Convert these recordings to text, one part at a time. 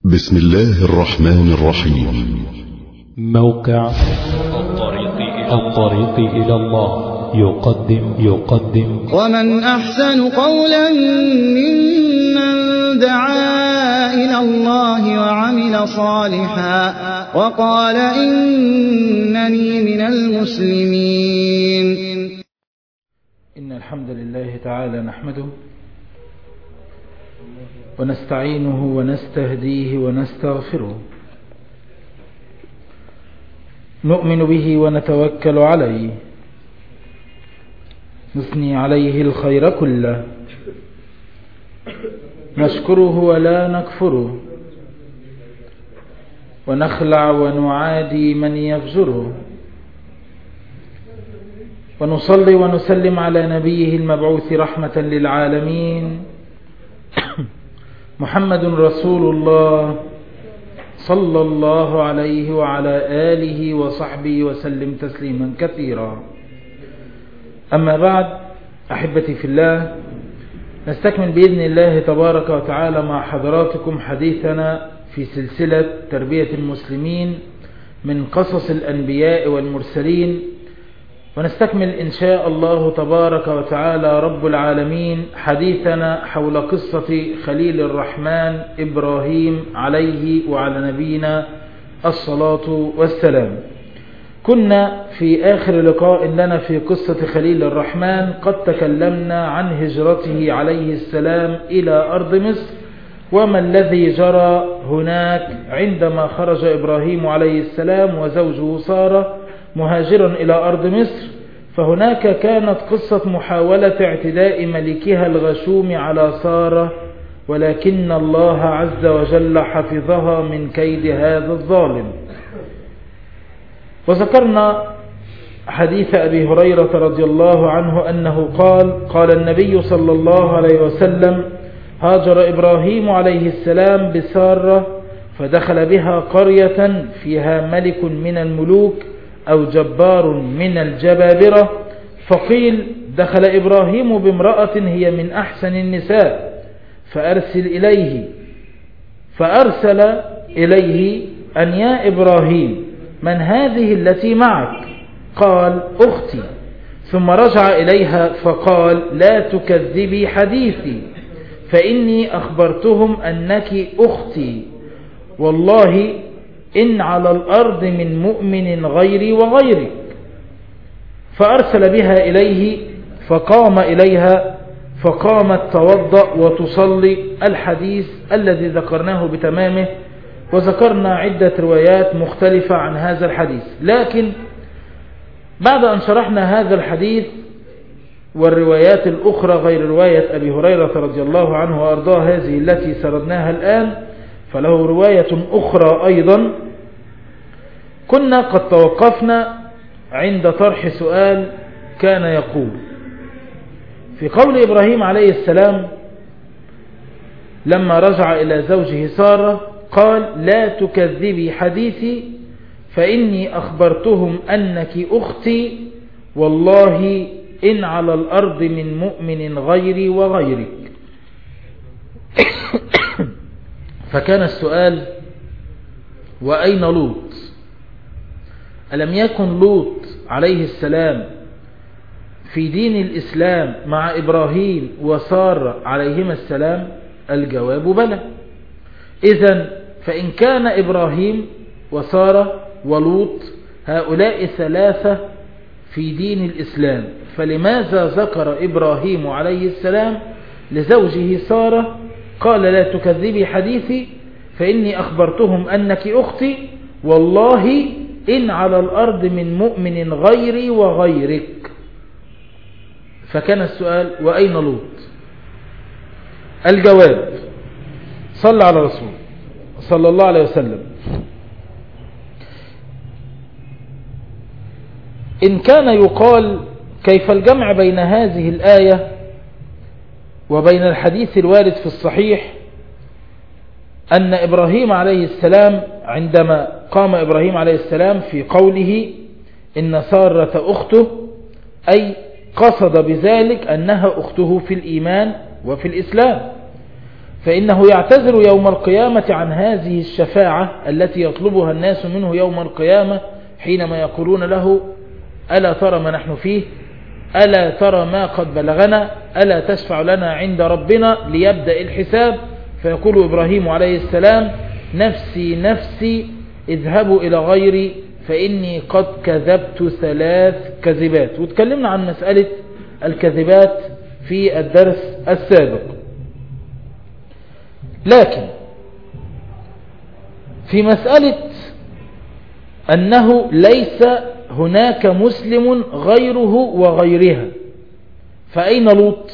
بسم الله الرحمن الرحيم. موقع الطريق إلى الله يقدم ومن أحسن قولا ممن دعا إلى الله وعمل صالحا وقال إنني من المسلمين. إن الحمد لله تعالى نحمده ونستعينه ونستهديه ونستغفره، نؤمن به ونتوكل عليه، نثني عليه الخير كله، نشكره ولا نكفره، ونخلع ونعادي من يفجره، ونصلي ونسلم على نبيه المبعوث رحمة للعالمين محمد رسول الله صلى الله عليه وعلى آله وصحبه وسلم تسليما كثيرا. أما بعد، أحبتي في الله، نستكمل بإذن الله تبارك وتعالى مع حضراتكم حديثنا في سلسلة تربية المسلمين من قصص الأنبياء والمرسلين، ونستكمل إن شاء الله تبارك وتعالى رب العالمين حديثنا حول قصة خليل الرحمن إبراهيم عليه وعلى نبينا الصلاة والسلام. كنا في آخر لقاء لنا في قصة خليل الرحمن قد تكلمنا عن هجرته عليه السلام إلى أرض مصر، وما الذي جرى هناك عندما خرج إبراهيم عليه السلام وزوجه سارة مهاجرا إلى أرض مصر. فهناك كانت قصة محاولة اعتداء ملكها الغشوم على سارة، ولكن الله عز وجل حفظها من كيد هذا الظالم. وذكرنا حديث أبي هريرة رضي الله عنه أنه قال النبي صلى الله عليه وسلم: هاجر إبراهيم عليه السلام بسارة فدخل بها قرية فيها ملك من الملوك أو جبار من الجبابرة، فقيل دخل إبراهيم بامرأة هي من أحسن النساء فأرسل إليه أن يا إبراهيم من هذه التي معك؟ قال أختي. ثم رجع إليها فقال لا تكذبي حديثي فإني أخبرتهم أنك أختي، والله إن على الأرض من مؤمن غيري وغيرك. فأرسل بها إليه فقام إليها فقامت توضأ وتصلي، الحديث الذي ذكرناه بتمامه، وذكرنا عدة روايات مختلفة عن هذا الحديث. لكن بعد أن شرحنا هذا الحديث والروايات الأخرى غير رواية أبي هريرة رضي الله عنه وأرضاه هذه التي سردناها الآن، فله رواية أخرى أيضا. كنا قد توقفنا عند طرح سؤال كان يقول في قول إبراهيم عليه السلام لما رجع إلى زوجه سارة قال لا تكذبي حديثي فإني أخبرتهم أنك أختي، والله إن على الأرض من مؤمن غيري وغيرك. فكان السؤال: وأين لوط؟ ألم يكن لوط عليه السلام في دين الإسلام مع إبراهيم وسارة عليهما السلام؟ الجواب بلى. إذن فإن كان إبراهيم وسارة ولوط هؤلاء ثلاثة في دين الإسلام، فلماذا ذكر إبراهيم عليه السلام لزوجه سارة قال لا تكذبي حديثي فإني أخبرتهم أنك أختي، والله إن على الأرض من مؤمن غيري وغيرك؟ فكان السؤال: وأين لوط؟ الجواب: صلى على رسول صلى الله عليه وسلم. إن كان يقال كيف الجمع بين هذه الآية وبين الحديث الوارد في الصحيح أن إبراهيم عليه السلام عندما قام إبراهيم عليه السلام في قوله إن سارة أخته، أي قصد بذلك أنها أخته في الإيمان وفي الإسلام، فإنه يعتذر يوم القيامة عن هذه الشفاعة التي يطلبها الناس منه يوم القيامة، حينما يقولون له: ألا ترى ما نحن فيه؟ ألا ترى ما قد بلغنا؟ ألا تشفع لنا عند ربنا ليبدأ الحساب؟ فيقول إبراهيم عليه السلام: نفسي نفسي، اذهبوا إلى غيري فإني قد كذبت 3 كذبات. وتكلمنا عن مسألة الكذبات في الدرس السابق. لكن في مسألة أنه ليس هناك مسلم غيره وغيرها، فأين لوط؟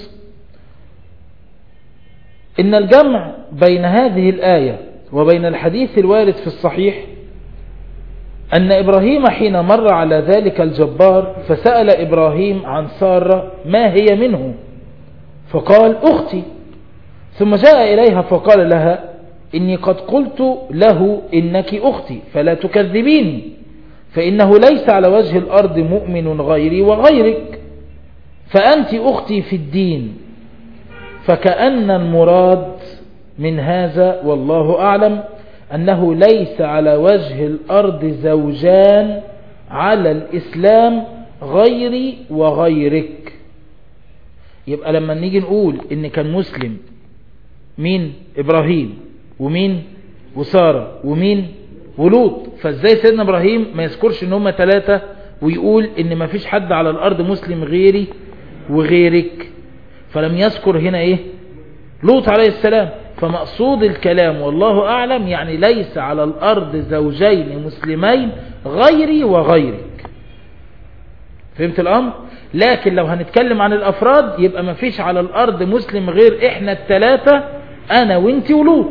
إن الجمع بين هذه الآية وبين الحديث الوارد في الصحيح أن إبراهيم حين مر على ذلك الجبار فسأل إبراهيم عن سارة ما هي منه، فقال: أختي. ثم جاء إليها فقال لها: إني قد قلت له إنك أختي فلا تكذبيني، فإنه ليس على وجه الأرض مؤمن غيري وغيرك، فأنت أختي في الدين. فكأن المراد من هذا والله أعلم أنه ليس على وجه الأرض زوجان على الإسلام غيري وغيرك. يبقى لما نيجي نقول إن كان مسلم مين؟ إبراهيم، ومين؟ وسارة، ومين؟ ولوط. فازاي سيدنا إبراهيم ما يذكرش إن هم 3 ويقول إن ما فيش حد على الأرض مسلم غيري وغيرك؟ فلم يذكر هنا إيه؟ لوط عليه السلام. فمقصود الكلام والله أعلم يعني ليس على الأرض زوجين مسلمين غيري وغيرك. فهمت الأمر؟ لكن لو هنتكلم عن الأفراد يبقى ما فيش على الأرض مسلم غير إحنا ال3، أنا وإنتي ولوط.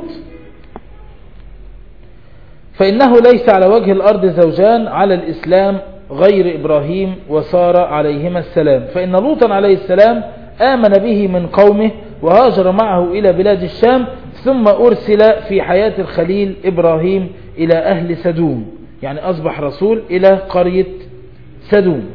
فإنه ليس على وجه الأرض زوجان على الإسلام غير إبراهيم وسارة عليهما السلام، فإن لوطا عليه السلام آمن به من قومه وهاجر معه إلى بلاد الشام، ثم أرسل في حياة الخليل إبراهيم إلى أهل سدوم، يعني أصبح رسول إلى قرية سدوم.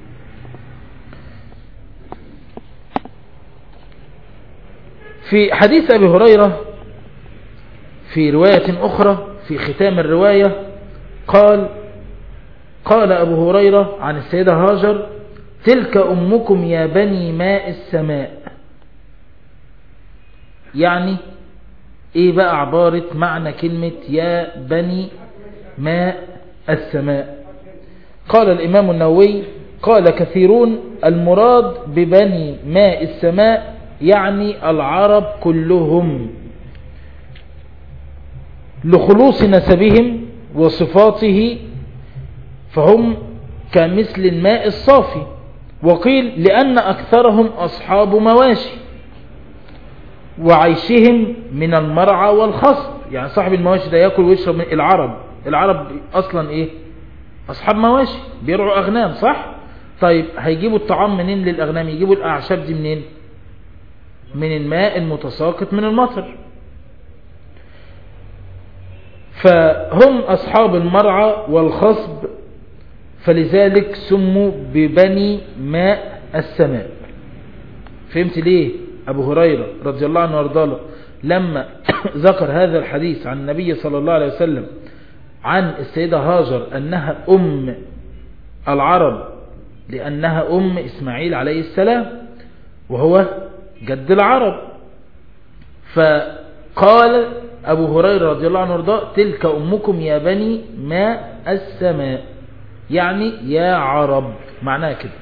في حديث أبي هريرة في رواية أخرى في ختام الرواية قال أبو هريرة عن السيدة هاجر: تلك أمكم يا بني ماء السماء. يعني إيه بقى عبارة معنى كلمة يا بني ماء السماء؟ قال الإمام النووي: قال كثيرون المراد ببني ماء السماء يعني العرب كلهم، لخلوص نسبهم وصفاته، فهم كمثل الماء الصافي. وقيل لأن أكثرهم أصحاب مواشي وعيشهم من المرعى والخصب، يعني صاحب المواشي ده يأكل ويشرب من العرب أصلا إيه؟ أصحاب مواشي بيرعوا أغنام، صح؟ طيب هيجيبوا الطعام منين للأغنام؟ يجيبوا الأعشاب دي منين؟ من الماء المتساقط من المطر. فهم أصحاب المرعى والخصب، فلذلك سموا ببني ماء السماء. فهمت ليه أبو هريرة رضي الله عنه وارضاه لما ذكر هذا الحديث عن النبي صلى الله عليه وسلم عن السيدة هاجر أنها أم العرب لأنها أم إسماعيل عليه السلام وهو جد العرب؟ فقال أبو هريرة رضي الله عنه وارضاه: تلك أمكم يا بني ماء السماء، يعني يا عرب، معناه كده.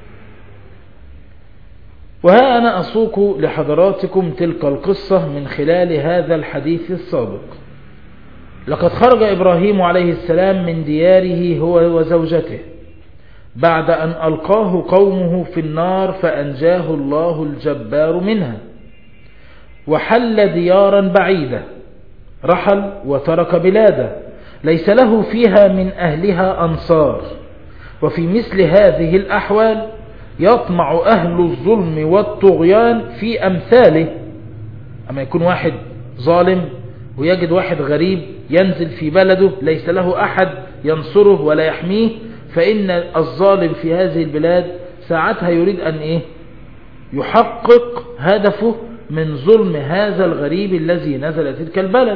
وها أنا أسوق لحضراتكم تلك القصة من خلال هذا الحديث السابق. لقد خرج إبراهيم عليه السلام من دياره هو وزوجته بعد أن ألقاه قومه في النار فأنجاه الله الجبار منها، وحل ديارا بعيدة، رحل وترك بلاده ليس له فيها من أهلها أنصار. وفي مثل هذه الأحوال يطمع أهل الظلم والطغيان في أمثاله. أما يكون واحد ظالم ويجد واحد غريب ينزل في بلده ليس له أحد ينصره ولا يحميه، فإن الظالم في هذه البلاد ساعتها يريد أن يحقق هدفه من ظلم هذا الغريب الذي نزل تلك البلد.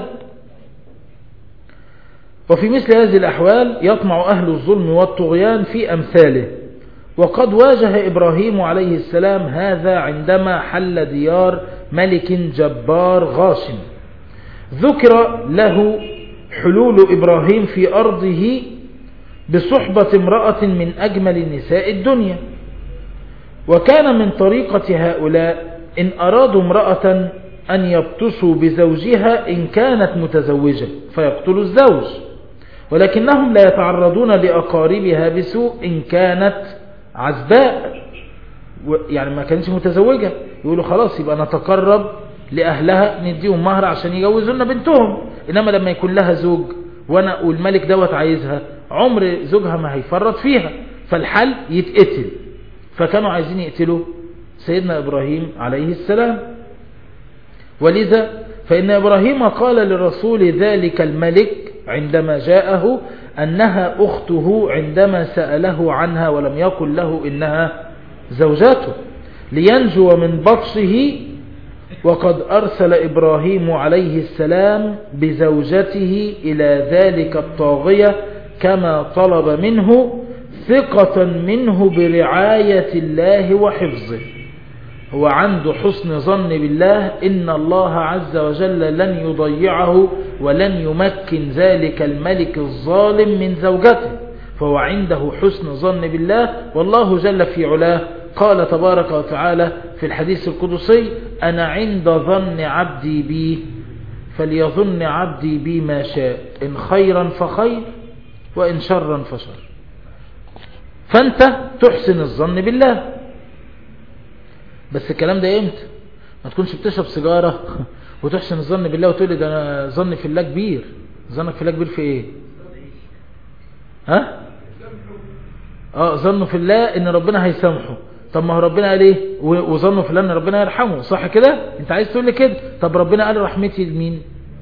وفي مثل هذه الأحوال يطمع أهل الظلم والطغيان في أمثاله، وقد واجه إبراهيم عليه السلام هذا عندما حل ديار ملك جبار غاشم. ذكر له حلول إبراهيم في أرضه بصحبة امرأة من أجمل نساء الدنيا، وكان من طريقة هؤلاء إن أرادوا امرأة أن يبطشوا بزوجها إن كانت متزوجة فيقتلوا الزوج، ولكنهم لا يتعرضون لأقاربها بسوء إن كانت عزباء، يعني ما كانتش متزوجة، يقولوا خلاص يبقى نتقرب لأهلها نديهم مهر عشان يجوزونا بنتهم. إنما لما يكون لها زوج والملك دوت عايزها، عمر زوجها ما هيفرط فيها، فالحل يتقتل. فكانوا عايزين يقتلوا سيدنا إبراهيم عليه السلام. ولذا فإن إبراهيم قال للرسول ذلك الملك عندما جاءه أنها أخته عندما سأله عنها ولم يقل له إنها زوجاته لينجو من بطشه. وقد أرسل إبراهيم عليه السلام بزوجته إلى ذلك الطاغية كما طلب منه، ثقة منه برعاية الله وحفظه. هو عنده حسن ظن بالله إن الله عز وجل لن يضيعه ولن يمكن ذلك الملك الظالم من زوجته، فهو عنده حسن ظن بالله. والله جل في علاه قال تبارك وتعالى في الحديث القدسي: أنا عند ظن عبدي بي فليظن عبدي بي ما شاء، إن خيرا فخير وإن شرا فشر. فأنت تحسن الظن بالله. بس الكلام ده امتى؟ ما تكونش بتشرب سيجارة وتحسن الظن بالله وتقول لي ده أنا ظني في الله كبير. ظنك في الله كبير في ايه؟ ها؟ ظنه في الله ان ربنا هيسامحه. طب ما هو ربنا قال ايه؟ وظنه في الله ان ربنا يرحمه، صح كده؟ انت عايز تقول لي كده؟ طب ربنا قال رحمتي لمين؟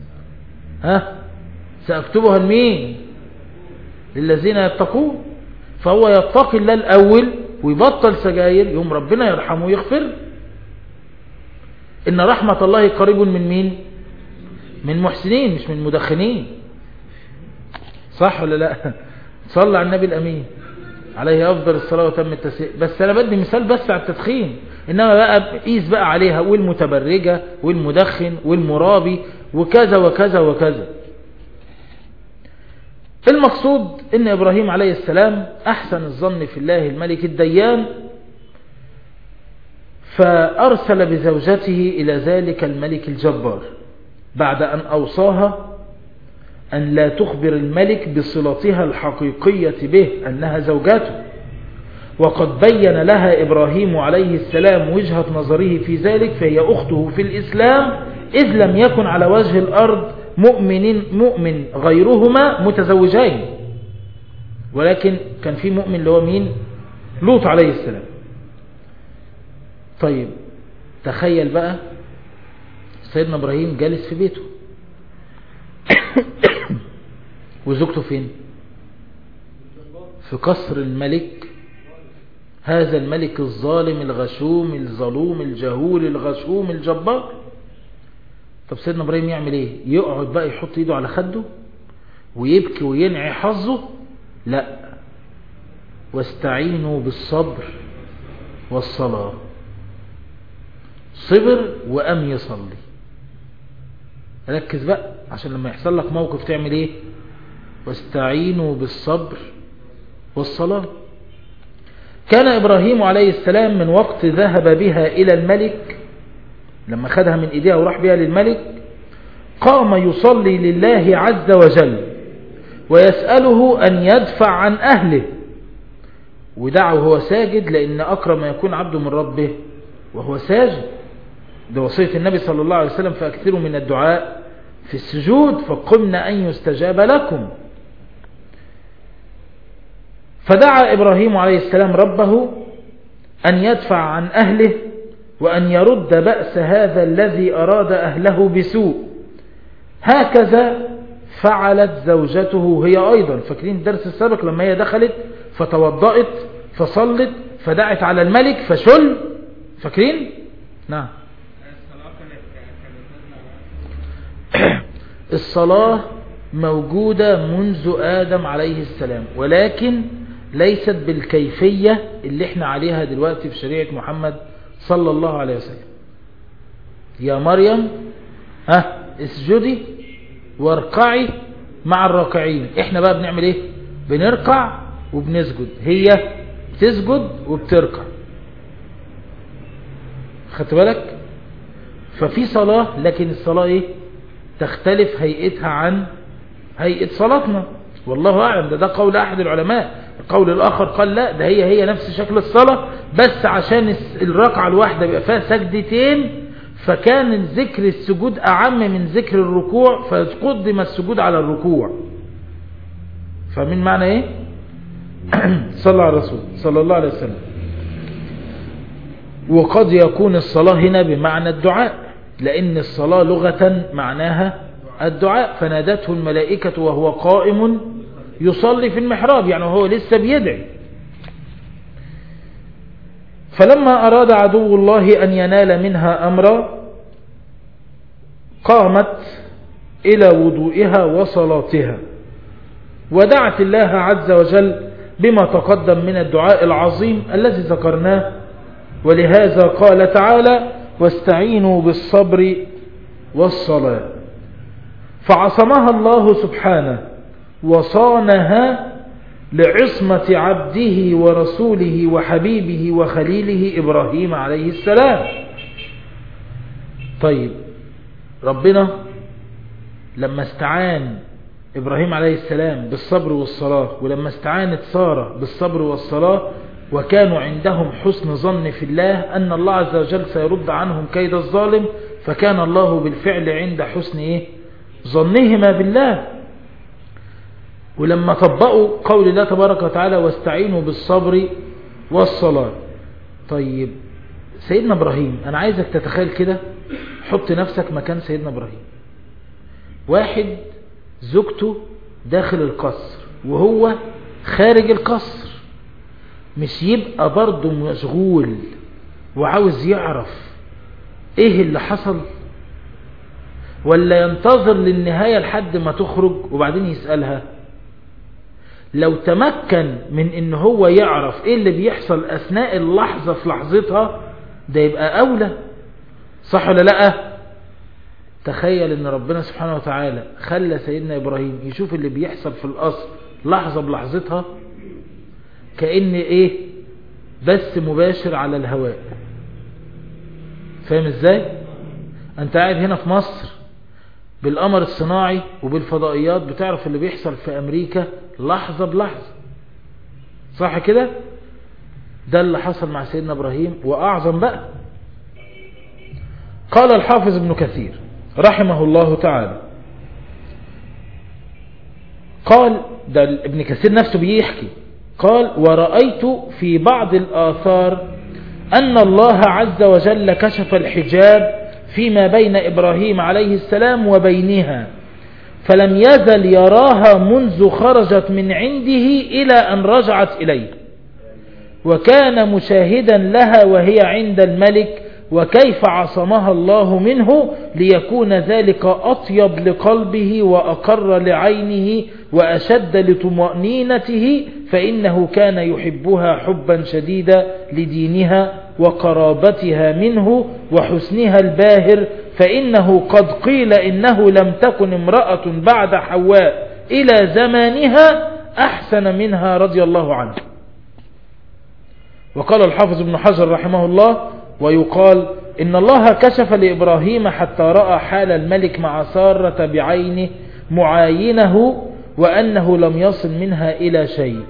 سأكتبها لمين؟ للذين يتقون. فهو يتقي الله الأول ويبطل سجاير، يوم ربنا يرحمه ويغفر. إن رحمة الله قريب من مين؟ من محسنين مش من مدخنين، صح ولا لا؟ صلى على النبي الأمين عليه أفضل الصلاة وتم التسليم. بس أنا بدي مثال بس على التدخين، إنما بقى قيس بقى عليها والمتبرجة والمدخن والمرابي وكذا وكذا وكذا. المقصود إن إبراهيم عليه السلام أحسن الظن في الله الملك الديان، فأرسل بزوجته إلى ذلك الملك الجبار بعد أن أوصاها أن لا تخبر الملك بصلتها الحقيقية به أنها زوجاته. وقد بين لها إبراهيم عليه السلام وجهة نظره في ذلك، فهي أخته في الإسلام، إذ لم يكن على وجه الأرض مؤمن غيرهما متزوجين، ولكن كان في مؤمن اللي هو مين؟ لوط عليه السلام. طيب تخيل بقى سيدنا إبراهيم جالس في بيته وزوجته فين؟ في قصر الملك، هذا الملك الظالم الغشوم الظلوم الجهول الغشوم الجبار. طب سيدنا إبراهيم يعمل ايه؟ يقعد بقى يحط ايده على خده ويبكي وينعي حظه؟ لا، واستعينوا بالصبر والصلاة. صبر وقام يصلي. ركز بقى عشان لما يحصل لك موقف تعمل ايه؟ واستعينوا بالصبر والصلاة. كان إبراهيم عليه السلام من وقت ذهب بها إلى الملك، لما خدها من إيديها وراح بها للملك، قام يصلي لله عز وجل ويسأله أن يدفع عن أهله، ودعه وهو ساجد، لأن أكرم ما يكون عبده من ربه وهو ساجد. ده وصية النبي صلى الله عليه وسلم: فأكثروا من الدعاء في السجود فقمنا أن يستجاب لكم. فدعا إبراهيم عليه السلام ربه أن يدفع عن أهله وأن يرد بأس هذا الذي أراد أهله بسوء. هكذا فعلت زوجته هي أيضا. فاكرين الدرس السابق لما هي دخلت فتوضأت فصلت فدعت على الملك فشل؟ فاكرين؟ نعم. الصلاة كان الصلاة موجودة منذ آدم عليه السلام، ولكن ليست بالكيفية اللي احنا عليها دلوقتي في شريعة محمد صلى الله عليه وسلم. يا مريم اسجدي واركعي مع الراكعين. احنا بقى بنعمل ايه؟ بنركع وبنسجد، هي بتسجد وبتركع. خدت بالك؟ ففي صلاة، لكن الصلاة ايه؟ تختلف هيئتها عن هيئة صلاتنا، والله أعلم. ده قول أحد العلماء. القول الآخر قال لا، ده هي نفس شكل الصلاة، بس عشان الركعة الواحدة بيبقى فيها سجدتين، فكان ذكر السجود أعم من ذكر الركوع، فقدم السجود على الركوع. فمن معنى ايه؟ صلى على الرسول صلى الله عليه وسلم. وقد يكون الصلاة هنا بمعنى الدعاء، لأن الصلاة لغة معناها الدعاء. فنادته الملائكة وهو قائم يصلي في المحراب، يعني هو لسه بيدعي. فلما أراد عدو الله أن ينال منها أمرا قامت إلى وضوئها وصلاتها، ودعت الله عز وجل بما تقدم من الدعاء العظيم الذي ذكرناه. ولهذا قال تعالى: واستعينوا بالصبر والصلاة. فعصمها الله سبحانه وصانها لعصمة عبده ورسوله وحبيبه وخليله إبراهيم عليه السلام. طيب، ربنا لما استعان إبراهيم عليه السلام بالصبر والصلاة، ولما استعانت سارة بالصبر والصلاة، وكانوا عندهم حسن ظن في الله أن الله عز وجل سيرد عنهم كيد الظالم، فكان الله بالفعل عند حسن ظنهما بالله. ولما طبقوا قول الله تبارك وتعالى: واستعينوا بالصبر والصلاة. طيب، سيدنا إبراهيم، أنا عايزك تتخيل كده، حط نفسك مكان سيدنا إبراهيم. واحد زوجته داخل القصر وهو خارج القصر، مش يبقى برضه مشغول وعاوز يعرف ايه اللي حصل، ولا ينتظر للنهاية لحد ما تخرج وبعدين يسألها؟ لو تمكن من ان هو يعرف ايه اللي بيحصل اثناء اللحظة في لحظتها، ده يبقى اولى، صح ولا لا؟ تخيل ان ربنا سبحانه وتعالى خلى سيدنا ابراهيم يشوف اللي بيحصل في القصر لحظة بلحظتها، كأن ايه؟ بس مباشر على الهواء. فاهم ازاي؟ انت قاعد هنا في مصر بالقمر الصناعي وبالفضائيات بتعرف اللي بيحصل في امريكا لحظة بلحظة، صح كده؟ ده اللي حصل مع سيدنا ابراهيم، واعظم بقى. قال الحافظ ابن كثير رحمه الله تعالى، قال، ده ابن كثير نفسه بيحكي، قال: ورأيت في بعض الآثار أن الله عز وجل كشف الحجاب فيما بين إبراهيم عليه السلام وبينها، فلم يزل يراها منذ خرجت من عنده إلى أن رجعت إليه، وكان مشاهدا لها وهي عند الملك، وكيف عصمها الله منه ليكون ذلك أطيب لقلبه وأقر لعينه وأشد لطمأنينته، فإنه كان يحبها حبا شديدا لدينها وقرابتها منه وحسنها الباهر، فإنه قد قيل إنه لم تكن امرأة بعد حواء إلى زمانها أحسن منها رضي الله عنه. وقال الحافظ ابن حجر رحمه الله: ويقال إن الله كشف لإبراهيم حتى رأى حال الملك مع سارة بعينه معاينه، وأنه لم يصل منها إلى شيء.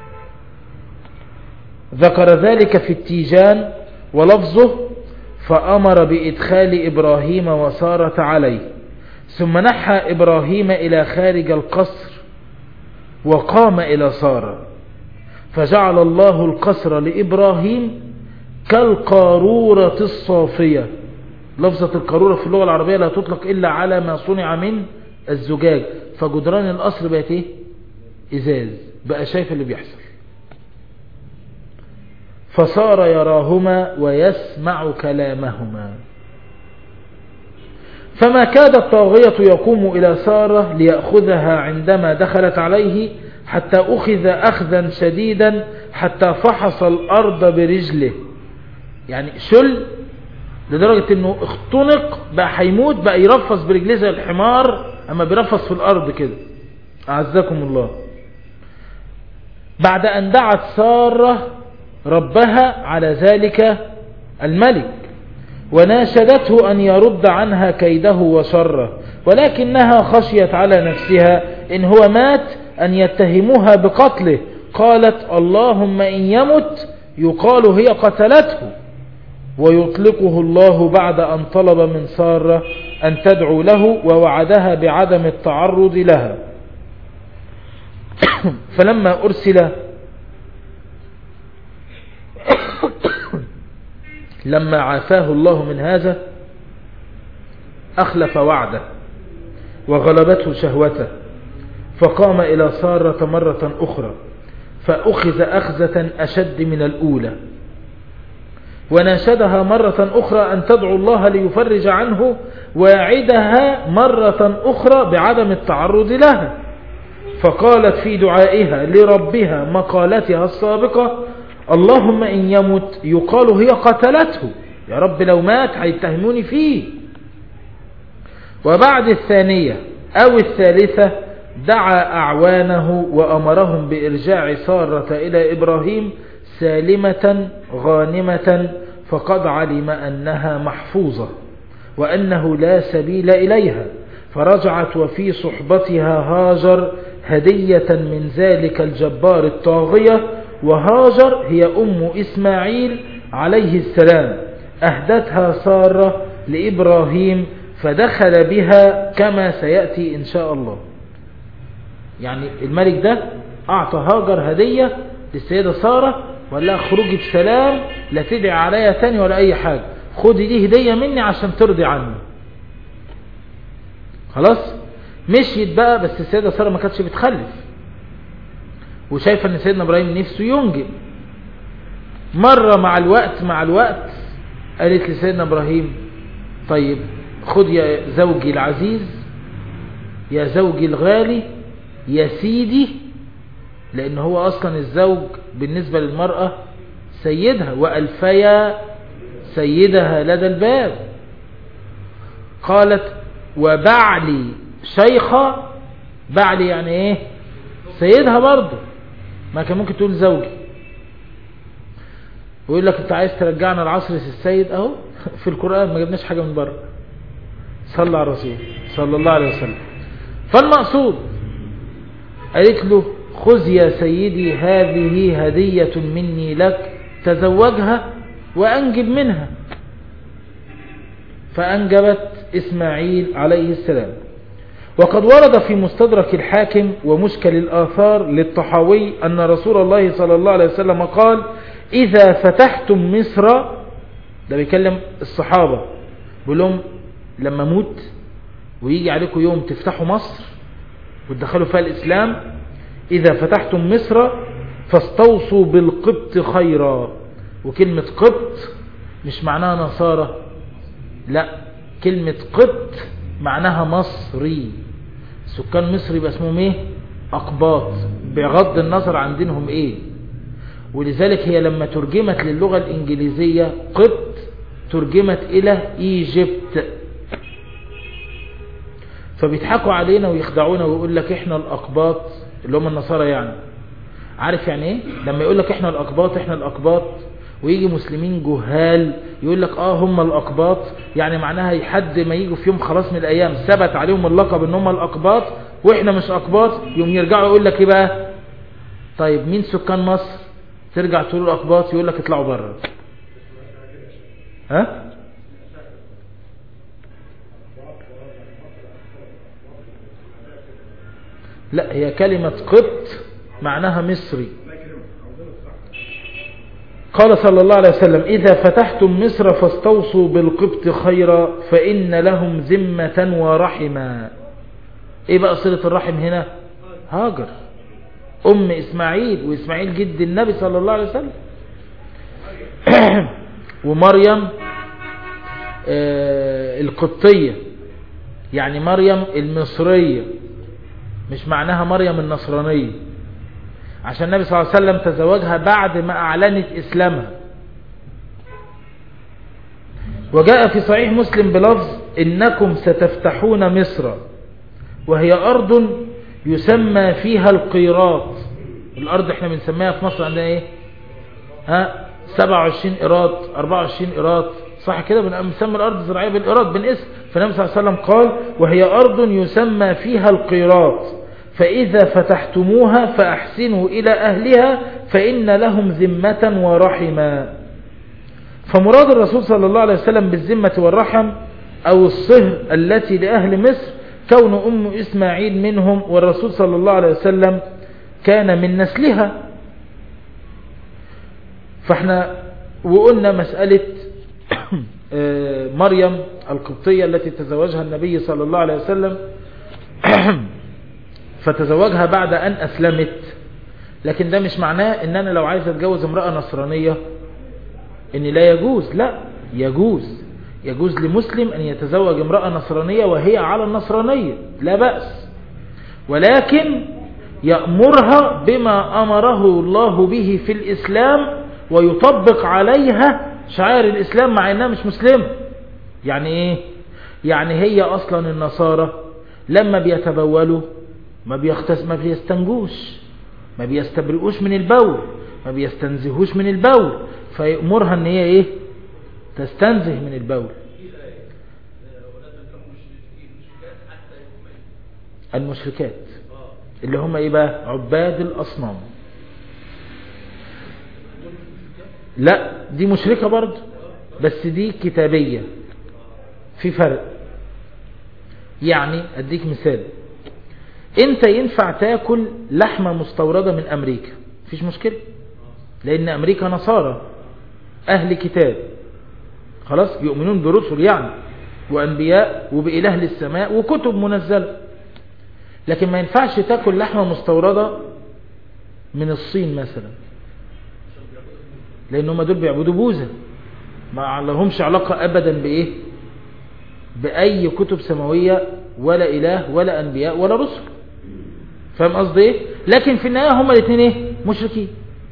ذكر ذلك في التيجان، ولفظه: فأمر بإدخال إبراهيم وسارة عليه، ثم نحى إبراهيم إلى خارج القصر وقام إلى سارة، فجعل الله القصر لإبراهيم كالقارورة الصافية. لفظة القارورة في اللغة العربية لا تطلق إلا على ما صنع من الزجاج، فجدران القصر بقت ايه؟ إزاز، بقى شايف اللي بيحصل. فصار يراهما ويسمع كلامهما، فما كاد الطاغية يقوم إلى سارة ليأخذها عندما دخلت عليه، حتى أخذ أخذا شديدا حتى فحص الأرض برجله، يعني شل لدرجة أنه اختنق بقى هيموت، بقى يرفص برجله زي الحمار أما بيرفص في الأرض كده، أعزكم الله. بعد أن دعت سارة ربها على ذلك الملك وناشدته أن يرد عنها كيده وشره، ولكنها خشيت على نفسها إن هو مات أن يتهموها بقتله، قالت اللهم إن يمت يقال هي قتلته، ويطلقه الله بعد أن طلب من سارة أن تدعو له ووعدها بعدم التعرض لها. فلما أرسل لما عافاه الله من هذا أخلف وعده وغلبته شهوته، فقام إلى سارة مرة أخرى فأخذ أخذة أشد من الأولى، وناشدها مرة أخرى أن تدعو الله ليفرج عنه، ويعدها مرة أخرى بعدم التعرض لها، فقالت في دعائها لربها مقالتها السابقة اللهم إن يمت يقال هي قتلته، يا رب لو مات هيتهموني فيه. وبعد الثانية أو الثالثة دعا أعوانه وأمرهم بإرجاع سارة إلى إبراهيم سالمة غانمة، فقد علم أنها محفوظة وأنه لا سبيل إليها، فرجعت وفي صحبتها هاجر هدية من ذلك الجبار الطاغية، وهاجر هي أم إسماعيل عليه السلام، أهدتها سارة لإبراهيم فدخل بها كما سيأتي إن شاء الله. يعني الملك ده أعطى هاجر هدية للسيدة سارة وقال لها خروجي بسلام، لا تدعي عليا تاني ولا أي حاجة، خدي دي هدية مني عشان ترضي عني. خلاص مشيت بقى، بس السيدة سارة ما كانتش بتخلف وشايفة ان سيدنا ابراهيم نفسه ينجب. مرة مع الوقت قالت لسيدنا ابراهيم طيب خد يا زوجي العزيز، يا زوجي الغالي، يا سيدي، لان هو اصلا الزوج بالنسبة للمرأة سيدها، وألفيا سيدها لدى الباب. قالت وبعلي شيخة، بعلي يعني ايه؟ سيدها برضه، ما كان ممكن تقول زوجي. ويقول لك انت عايز ترجعنا العصر السيد، اهو في القرآن ما جبناش حاجة من بره، صلى على الرسول صلى الله عليه وسلم. فالمقصود قالت له خذ يا سيدي هذه هدية مني لك، تزوجها وأنجب منها. فأنجبت إسماعيل عليه السلام. وقد ورد في مستدرك الحاكم ومشكل الآثار للطحاوي أن رسول الله صلى الله عليه وسلم قال إذا فتحتم مصر، ده بيكلم الصحابة بيقول لهم لما موت ويجي عليكم يوم تفتحوا مصر وتدخلوا فيها الإسلام، إذا فتحتم مصر فاستوصوا بالقبط خيرا. وكلمة قبط مش معناها نصارى، لا، كلمة قبط معناها مصري. سكان مصر يبقى اسمهم ايه؟ أقباط، بغض النظر عن دينهم ايه. ولذلك هي لما ترجمت للغة الإنجليزية قبط ترجمت إلى إيجيبت. فبيضحكوا علينا ويخدعونا ويقول لك احنا الأقباط اللي هم النصارى. يعني عارف يعني ايه لما يقول لك احنا الأقباط ويجي مسلمين جهال يقول لك هم الأقباط، يعني معناها لحد ما يجوا في يوم خلاص من الأيام ثبت عليهم اللقب ان هم الأقباط واحنا مش أقباط، يوم يرجعوا يقول لك ايه بقى؟ طيب مين سكان مصر؟ ترجع تقول الأقباط، يقول لك اطلعوا بره. ها؟ لا، هي كلمة قبط معناها مصري. قال صلى الله عليه وسلم إذا فتحتم مصر فاستوصوا بالقبط خيرا فإن لهم ذمة ورحما. ايه بقى صلة الرحم هنا؟ هاجر أم إسماعيل، وإسماعيل جد النبي صلى الله عليه وسلم. ومريم القبطية يعني مريم المصرية، مش معناها مريم النصرانية، عشان النبي صلى الله عليه وسلم تزوجها بعد ما أعلنت إسلامها. وجاء في صحيح مسلم بلفظ إنكم ستفتحون مصر وهي أرض يسمى فيها القيراط. الأرض احنا بنسميها في مصر عندنا ايه؟ 27 قيراط 24 قيراط، صح كده؟ بنسمي الأرض الزراعية بالقيراط بالاسم. فالنبي صلى الله عليه وسلم قال وهي أرض يسمى فيها القيراط فإذا فتحتموها فأحسنوا إلى أهلها فإن لهم ذمة ورحما. فمراد الرسول صلى الله عليه وسلم بالذمة والرحم أو الصهر التي لأهل مصر كون أم إسماعيل منهم، والرسول صلى الله عليه وسلم كان من نسلها. فاحنا وقلنا مسألة مريم القبطية التي تزوجها النبي صلى الله عليه وسلم فتزوجها بعد أن أسلمت، لكن ده مش معناه ان انا لو عايز اتجوز امرأة نصرانية ان لا يجوز. لا، يجوز لمسلم ان يتزوج امرأة نصرانية وهي على النصرانية، لا بأس، ولكن يأمرها بما أمره الله به في الإسلام ويطبق عليها شعائر الإسلام مع أنها مش مسلمة. يعني إيه؟ يعني هي أصلا النصارى لما بيتبولوا ما بيستنجوش، ما بيستبرئوش من البول، ما بيستنزهوش من البول، فيأمرها أن هي إيه؟ تستنزه من البول. المشركات اللي هم ايه بقى؟ عباد الأصنام. لا، دي مشركة برضه، بس دي كتابية، في فرق. يعني اديك مثال، انت ينفع تاكل لحمة مستوردة من امريكا، مفيش مشكلة، لان امريكا نصارى اهل كتاب، خلاص، يؤمنون برسل يعني وانبياء وبإله للسماء وكتب منزلة. لكن ما ينفعش تاكل لحمة مستوردة من الصين مثلا، لأنهم دول بيعبدوا بوذا، ما لهمش علاقة أبدا بإيه؟ بأي كتب سماوية ولا إله ولا أنبياء ولا رسل. فاهم قصدي إيه؟ لكن في النهاية هما الاثنين إيه؟ مشركين.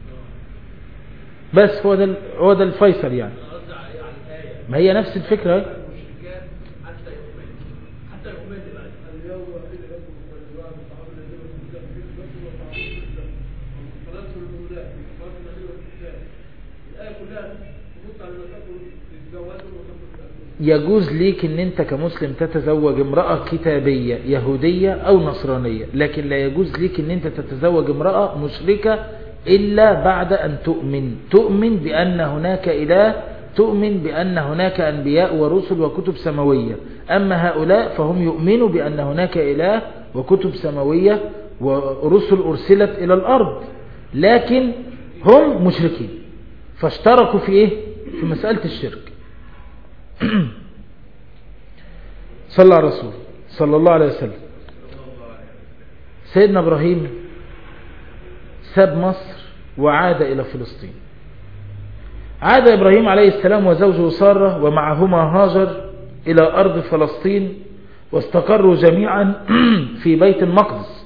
بس هو ده الفيصل يعني. ما هي نفس الفكرة. يجوز ليك ان انت كمسلم تتزوج امرأة كتابية يهودية او نصرانية، لكن لا يجوز ليك ان انت تتزوج امرأة مشركة الا بعد ان تؤمن بان هناك اله، تؤمن بان هناك انبياء ورسل وكتب سماوية. اما هؤلاء فهم يؤمنوا بان هناك اله وكتب سماوية ورسل ارسلت الى الارض، لكن هم مشركين، فاشتركوا في ايه؟ في مسألة الشرك. صلى على الرسول صلى الله عليه وسلم. سيدنا إبراهيم ساب مصر وعاد إلى فلسطين. عاد إبراهيم عليه السلام وزوجه سارة ومعهما هاجر إلى أرض فلسطين، واستقروا جميعا في بيت المقدس،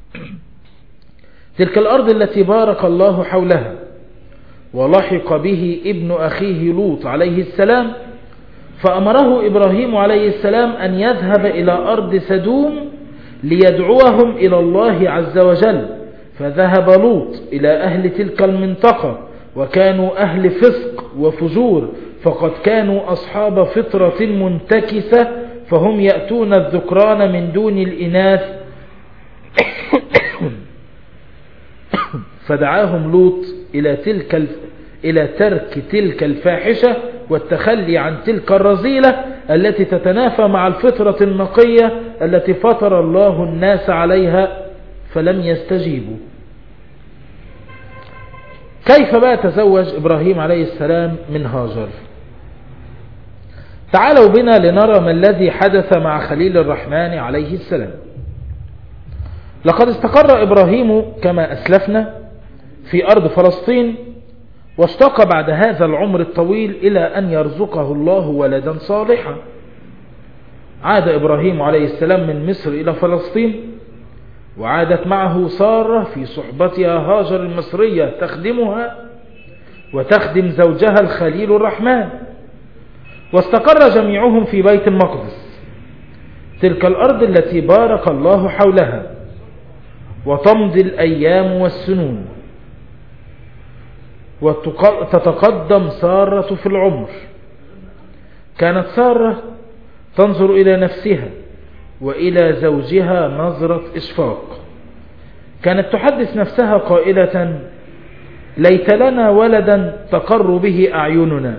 تلك الأرض التي بارك الله حولها. ولحق به ابن أخيه لوط عليه السلام، فأمره إبراهيم عليه السلام أن يذهب إلى أرض سدوم ليدعوهم إلى الله عز وجل. فذهب لوط إلى أهل تلك المنطقة، وكانوا أهل فسق وفجور، فقد كانوا أصحاب فطرة منتكسة، فهم يأتون الذكران من دون الإناث. فدعاهم لوط إلى ترك تلك الفاحشة والتخلي عن تلك الرذيلة التي تتنافى مع الفطرة النقية التي فطر الله الناس عليها، فلم يستجيبوا. كيف بقى تزوج إبراهيم عليه السلام من هاجر؟ تعالوا بنا لنرى ما الذي حدث مع خليل الرحمن عليه السلام. لقد استقر إبراهيم كما أسلفنا في أرض فلسطين، واشتاق بعد هذا العمر الطويل إلى أن يرزقه الله ولدا صالحا. عاد إبراهيم عليه السلام من مصر إلى فلسطين، وعادت معه سارة في صحبتها هاجر المصرية تخدمها وتخدم زوجها الخليل الرحمن، واستقر جميعهم في بيت المقدس، تلك الأرض التي بارك الله حولها. وتمضي الأيام والسنون، وتتقدم سارة في العمر. كانت سارة تنظر إلى نفسها وإلى زوجها نظرة إشفاق. كانت تحدث نفسها قائلة: ليت لنا ولدا تقر به أعيننا.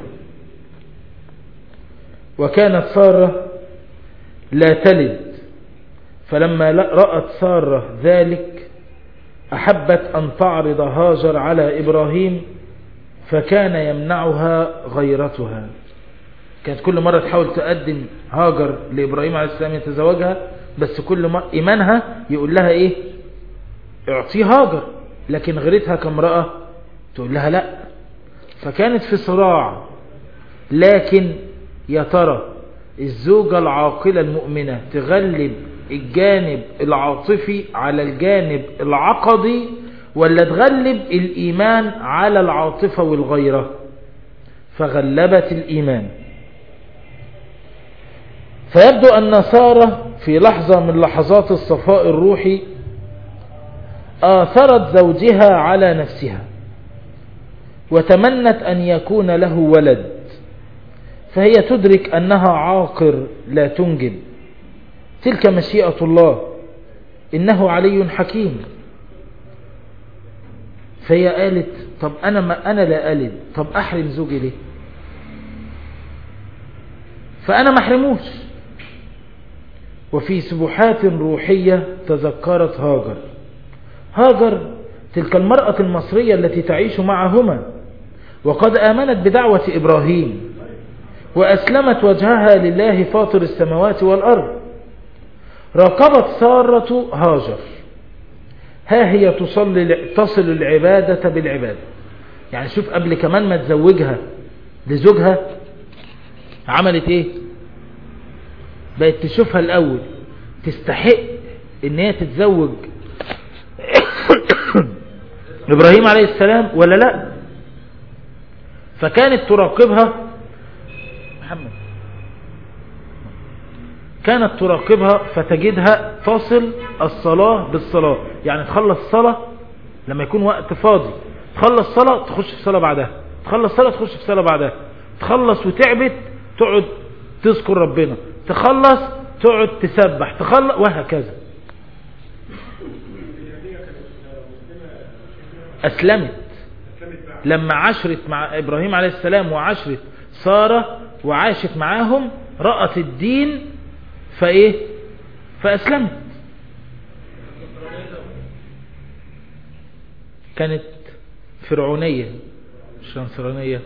وكانت سارة لا تلد، فلما رأت سارة ذلك أحبت أن تعرض هاجر على إبراهيم، فكان يمنعها غيرتها. كانت كل مرة تحاول تقدم هاجر لإبراهيم عليه السلام يتزوجها، بس كل مرة إيمانها يقول لها إيه؟ اعطي هاجر، لكن غيرتها كامرأة تقول لها لا. فكانت في صراع، لكن يا ترى الزوجة العاقلة المؤمنة تغلب الجانب العاطفي على الجانب العقدي، ولا تغلب الإيمان على العاطفة والغيرة؟ فغلبت الإيمان. فيبدو أن سارة في لحظة من لحظات الصفاء الروحي آثرت زوجها على نفسها، وتمنت أن يكون له ولد، فهي تدرك أنها عاقر لا تنجب، تلك مشيئة الله، إنه علي حكيم. فهي قالت: طب أنا لا ألد، طب أحرم زوجي ليه؟ فأنا محرموش. وفي سبحات روحية تذكرت هاجر تلك المرأة المصرية التي تعيش معهما، وقد آمنت بدعوة إبراهيم وأسلمت وجهها لله فاطر السماوات والأرض. راقبت سارة هاجر، ها هي تصل العبادة بالعبادة. يعني شوف، قبل كمان ما تزوجها لزوجها عملت ايه؟ بقت تشوفها الأول تستحق ان هي تتزوج إبراهيم عليه السلام ولا لا. فكانت تراقبها فتجدها تصل الصلاة بالصلاة. يعني تخلص صلاة لما يكون وقت فاضي، تخلص صلاة تخش في صلاة بعدها، تخلص صلاة تخش في صلاة بعدها، تخلص وتعبت تقعد تذكر ربنا، تخلص تقعد تسبح، تخلص، وهكذا. أسلمت لما عشرت مع إبراهيم عليه السلام وعشرت سارة وعاشت معاهم، رأت الدين فأسلمت. كانت فرعونية مش نصرانية،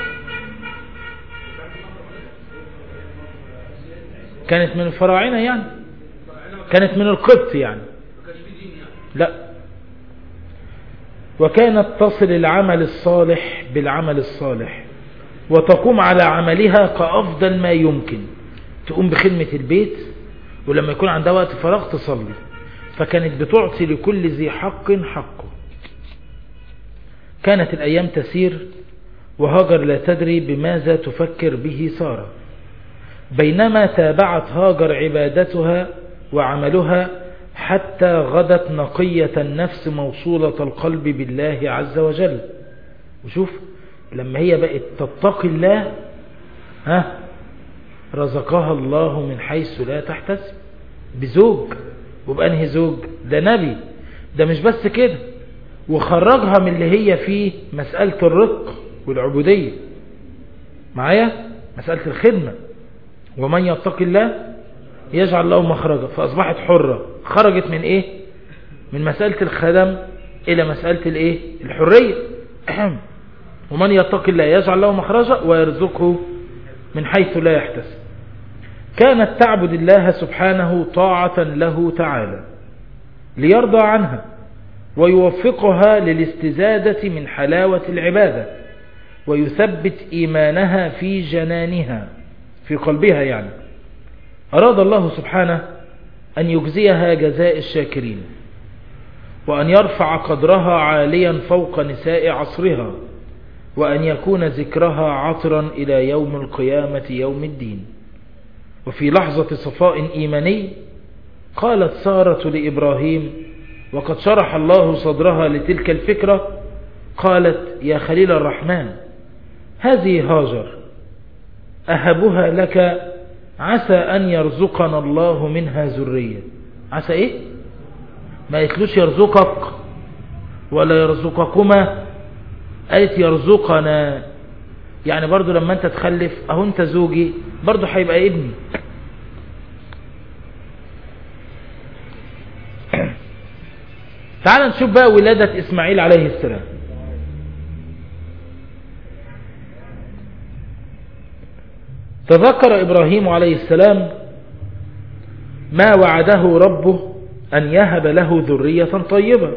كانت من الفراعنة، يعني كانت من القبط يعني، لا. وكانت تصل العمل الصالح بالعمل الصالح، وتقوم على عملها كأفضل ما يمكن، تقوم بخدمة البيت، ولما يكون عندها وقت فراغ تصلي. فكانت بتعطي لكل ذي حق حقه. كانت الأيام تسير وهاجر لا تدري بماذا تفكر به سارة، بينما تابعت هاجر عبادتها وعملها حتى غدت نقية النفس موصولة القلب بالله عز وجل. وشوف لما هي بقت تتقي الله، رزقها الله من حيث لا تحتسب بزوج. وبأنهي زوج؟ ده نبي. ده مش بس كده، وخرجها من اللي هي فيه، مسألة الرق والعبودية معايا، مسألة الخدمة. ومن يتق الله يجعل له مخرجا، فأصبحت حرة. خرجت من ايه؟ من مسألة الخدم الى مسألة الايه؟ الحرية. ومن يتق الله يجعل له مخرجا ويرزقه من حيث لا يحتسب. كانت تعبد الله سبحانه طاعة له تعالى ليرضى عنها ويوفقها للاستزادة من حلاوة العبادة، ويثبت إيمانها في جنانها، في قلبها يعني. أراد الله سبحانه أن يجزيها جزاء الشاكرين، وأن يرفع قدرها عاليا فوق نساء عصرها، وأن يكون ذكرها عطرا إلى يوم القيامة يوم الدين. وفي لحظة صفاء إيماني قالت سارة لإبراهيم وقد شرح الله صدرها لتلك الفكرة، قالت: يا خليل الرحمن، هذه هاجر أهبها لك عسى أن يرزقنا الله منها ذرية. عسى إيه؟ ما يتلوش يرزقك ولا يرزقكما، قالت يرزقنا. يعني برضو لما انت تخلف اهو انت زوجي برضو هيبقى ابني. تعال نشوف بقى ولادة إسماعيل عليه السلام. تذكر إبراهيم عليه السلام ما وعده ربه أن يهب له ذرية طيبة،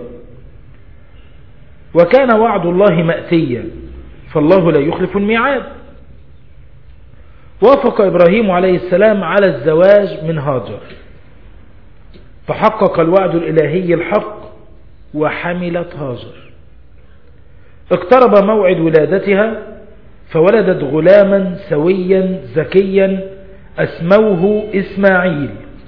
وكان وعد الله مأتيا، فالله لا يخلف الميعاد. وافق إبراهيم عليه السلام على الزواج من هاجر، فحقق الوعد الإلهي الحق وحملت هاجر. اقترب موعد ولادتها فولدت غلاما سويا زكيا أسموه إسماعيل.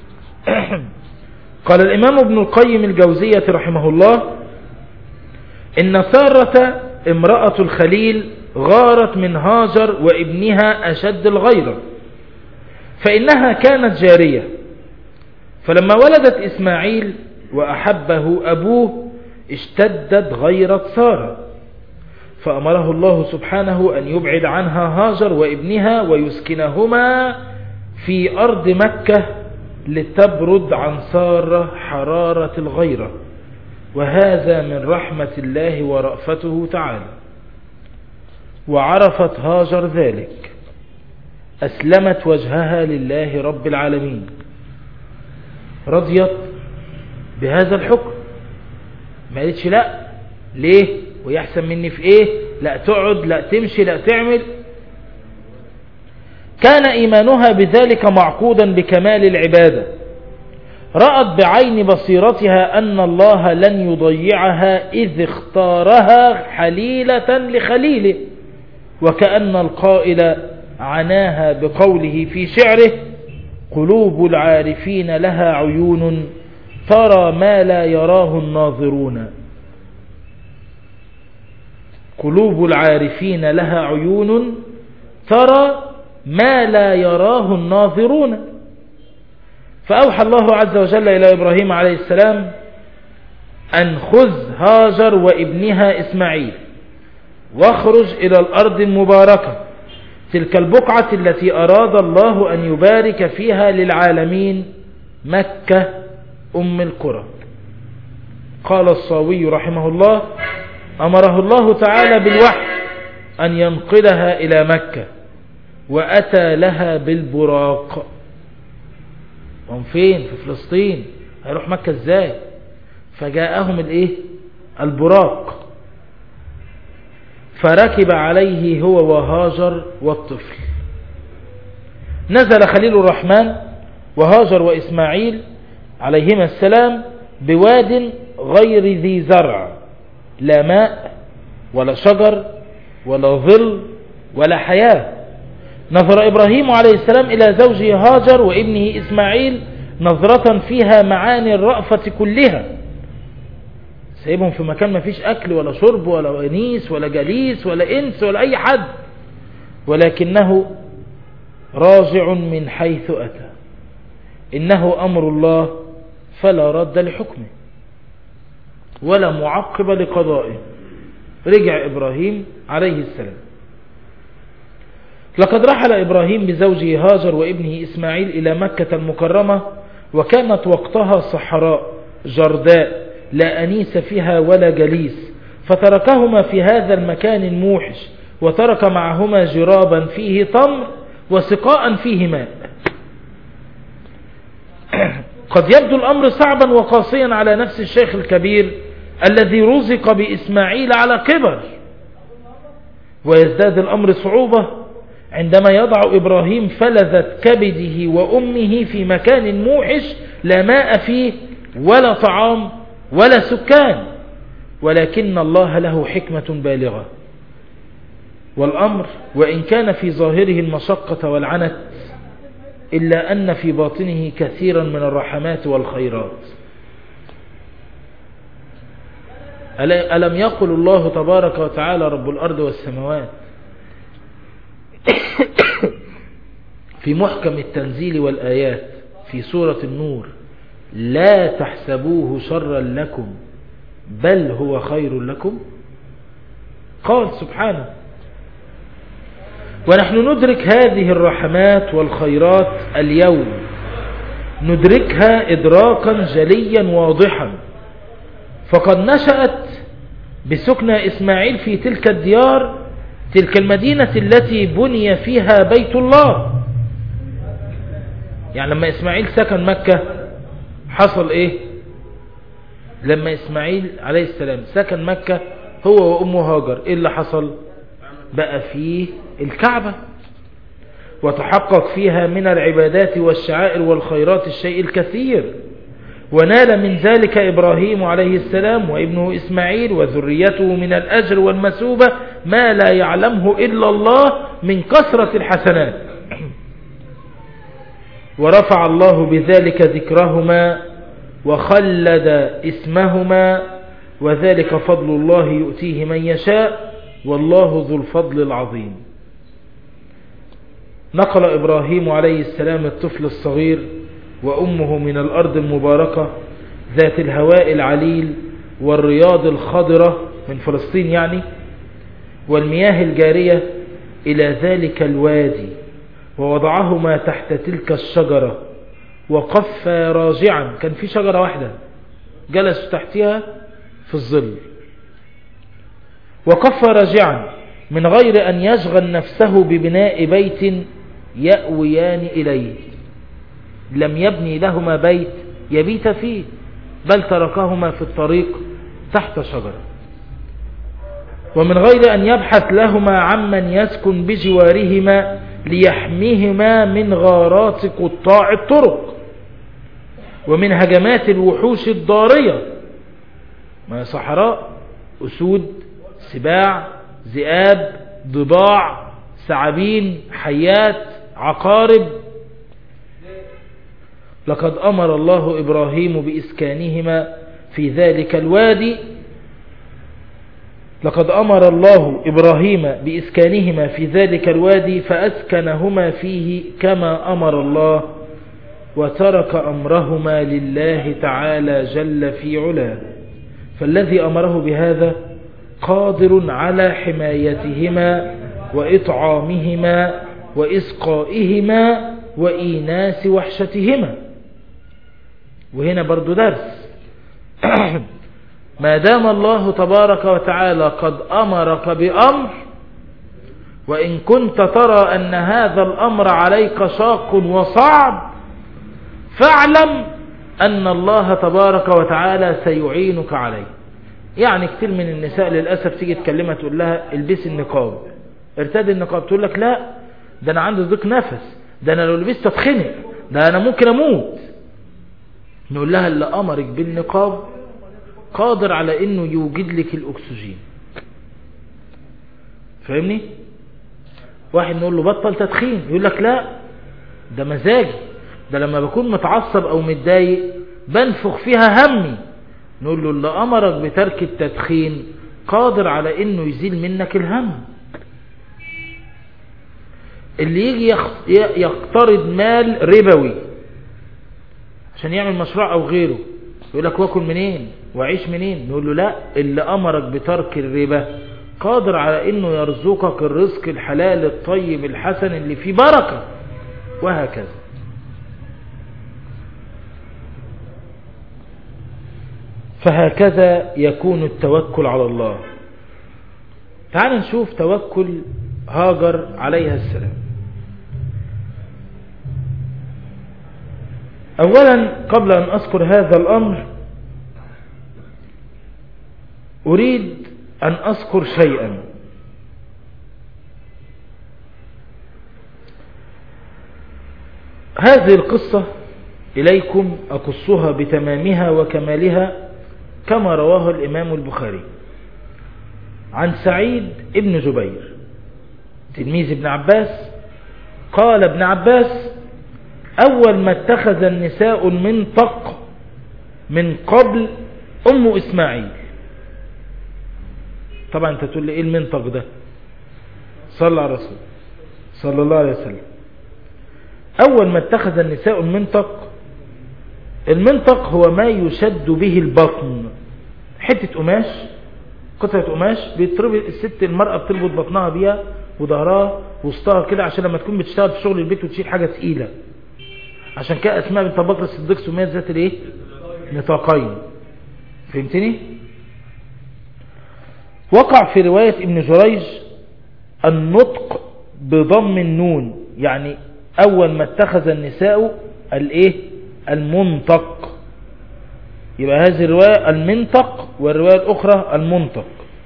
قال الإمام ابن القيم الجوزية رحمه الله: إن سارة امرأة الخليل غارت من هاجر وابنها أشد الغيرة، فإنها كانت جارية، فلما ولدت إسماعيل وأحبه أبوه اشتدت غيرة سارة، فأمره الله سبحانه أن يبعد عنها هاجر وابنها ويسكنهما في أرض مكة لتبرد عن سارة حرارة الغيرة، وهذا من رحمة الله ورأفته تعالى. وعرفت هاجر ذلك، أسلمت وجهها لله رب العالمين، رضيت بهذا الحكم، ما قالتش لا ليه ويحسن مني في ايه، لا تقعد، لا تمشي، لا تعمل. كان إيمانها بذلك معقودا بكمال العبادة، رأت بعين بصيرتها أن الله لن يضيعها إذ اختارها حليلة لخليله، وكأن القائل عناها بقوله في شعره: قلوب العارفين لها عيون ترى ما لا يراه الناظرون. قلوب العارفين لها عيون ترى ما لا يراه الناظرون. فأوحى الله عز وجل إلى إبراهيم عليه السلام أن خذ هاجر وابنها إسماعيل واخرج إلى الأرض المباركة، تلك البقعة التي أراد الله أن يبارك فيها للعالمين، مكة أم القرى. قال الصاوي رحمه الله: أمره الله تعالى بالوحي أن ينقلها إلى مكة، وأتى لها بالبراق. هم فين؟ في فلسطين، هيروح مكة ازاي؟ فجاءهم الايه؟ البراق، فركب عليه هو وهاجر والطفل. نزل خليل الرحمن وهاجر وإسماعيل عليهما السلام بواد غير ذي زرع، لا ماء ولا شجر ولا ظل ولا حياة. نظر إبراهيم عليه السلام إلى زوجه هاجر وابنه إسماعيل نظرة فيها معاني الرأفة كلها، سيبهم في مكان ما فيش أكل ولا شرب ولا أنيس ولا جليس ولا إنس ولا أي حد، ولكنه راجع من حيث أتى، إنه أمر الله فلا رد لحكمه ولا معقب لقضائه. رجع إبراهيم عليه السلام. لقد رحل إبراهيم بزوجه هاجر وابنه إسماعيل إلى مكة المكرمة، وكانت وقتها صحراء جرداء لا أنيس فيها ولا جليس، فتركهما في هذا المكان الموحش، وترك معهما جرابا فيه تمر وسقاء فيه ماء. قد يبدو الأمر صعبا وقاسيا على نفس الشيخ الكبير الذي رزق بإسماعيل على كبر، ويزداد الأمر صعوبة عندما يضع إبراهيم فلذة كبده وأمه في مكان موحش لا ماء فيه ولا طعام ولا سكان، ولكن الله له حكمة بالغة. والأمر وإن كان في ظاهره المشقة والعنت إلا أن في باطنه كثيرا من الرحمات والخيرات. ألم يقل الله تبارك وتعالى رب الأرض والسماوات في محكم التنزيل والآيات في سورة النور: لا تحسبوه شرا لكم بل هو خير لكم. قال سبحانه. ونحن ندرك هذه الرحمات والخيرات اليوم، ندركها إدراكا جليا واضحا، فقد نشأت بسكنى إسماعيل في تلك الديار، تلك المدينة التي بني فيها بيت الله. يعني لما إسماعيل سكن مكة حصل إيه؟ لما إسماعيل عليه السلام سكن مكة هو وأمه هاجر، إيه اللي حصل؟ بقى فيه الكعبة، وتحقق فيها من العبادات والشعائر والخيرات الشيء الكثير، ونال من ذلك إبراهيم عليه السلام وابنه إسماعيل وذريته من الأجر والمثوبة ما لا يعلمه إلا الله من كثرة الحسنات. ورفع الله بذلك ذكرهما وخلد اسمهما، وذلك فضل الله يؤتيه من يشاء والله ذو الفضل العظيم. نقل إبراهيم عليه السلام الطفل الصغير وأمه من الأرض المباركة ذات الهواء العليل والرياض الخضرة من فلسطين يعني، والمياه الجارية إلى ذلك الوادي، ووضعهما تحت تلك الشجرة وقف راجعا. كان في شجرة واحدة جلس تحتها في الظل، وقف راجعا من غير أن يشغل نفسه ببناء بيت يأويان إليه. لم يبني لهما بيت يبيت فيه، بل تركهما في الطريق تحت شجرة، ومن غير أن يبحث لهما عمن يسكن بجوارهما ليحميهما من غارات قطاع الطرق ومن هجمات الوحوش الضارية، ما صحراء، أسود، سباع، ذئاب، ضباع، ثعابين، حيات، عقارب. لقد أمر الله إبراهيم بإسكانهما في ذلك الوادي، لقد أمر الله إبراهيم بإسكانهما في ذلك الوادي فأسكنهما فيه كما أمر الله، وترك أمرهما لله تعالى جل في علاه، فالذي أمره بهذا قادر على حمايتهما وإطعامهما وإسقائهما وإيناس وحشتهما. وهنا برضو درس ما دام الله تبارك وتعالى قد أمرك بأمر، وإن كنت ترى أن هذا الأمر عليك شاق وصعب، فاعلم أن الله تبارك وتعالى سيعينك عليه. يعني كتير من النساء للأسف تيجي تكلمها تقول لها البسي النقاب، ارتدي النقاب، تقول لك لا ده أنا عندي ضيق نفس، ده أنا لو لبست اتخنق، ده أنا ممكن أموت. نقول لها اللي أمرك بالنقاب قادر على إنه يوجد لك الأكسجين. فاهمني؟ واحد نقول له بطل تدخين، يقول لك لا ده مزاجي، ده لما بكون متعصب أو متضايق بنفخ فيها همي. نقول له اللي أمرك بترك التدخين قادر على إنه يزيل منك الهم. اللي يجي يقترض مال ربوي عشان يعمل مشروع أو غيره، يقول لك واكل منين وعيش منين؟ نقول له لا، اللي أمرك بترك الربا قادر على إنه يرزقك الرزق الحلال الطيب الحسن اللي فيه بركة، وهكذا. فهكذا يكون التوكل على الله. تعال نشوف توكل هاجر عليها السلام. أولا قبل أن أذكر هذا الأمر أريد أن أذكر شيئا. هذه القصة إليكم أقصها بتمامها وكمالها كما رواه الإمام البخاري عن سعيد ابن جبير تلميذ ابن عباس قال ابن عباس: أول ما اتخذ النساء المنطق من قبل أم إسماعيل. طبعا انت تقول لي ايه المنطق ده؟ صلى على الرسول صلى الله عليه وسلم. أول ما اتخذ النساء المنطق هو ما يشد به البطن، حتة قماش، قطعة قماش بيتربط المرأة بتربط بطنها بيها وظهرها وسطها كده، عشان لما تكون بتشتغل في شغل البيت وتشيل حاجة تقيلة. عشان كده أسماء بنت أبي بكر الصديق سميت ذات الايه؟ نطاقين. فهمتني؟ وقع في رواية ابن جريج النطق بضم النون، يعني أول ما اتخذ النساء الايه؟ المنطق. يبقى هذه الرواية المنطق والرواية الأخرى المنطق.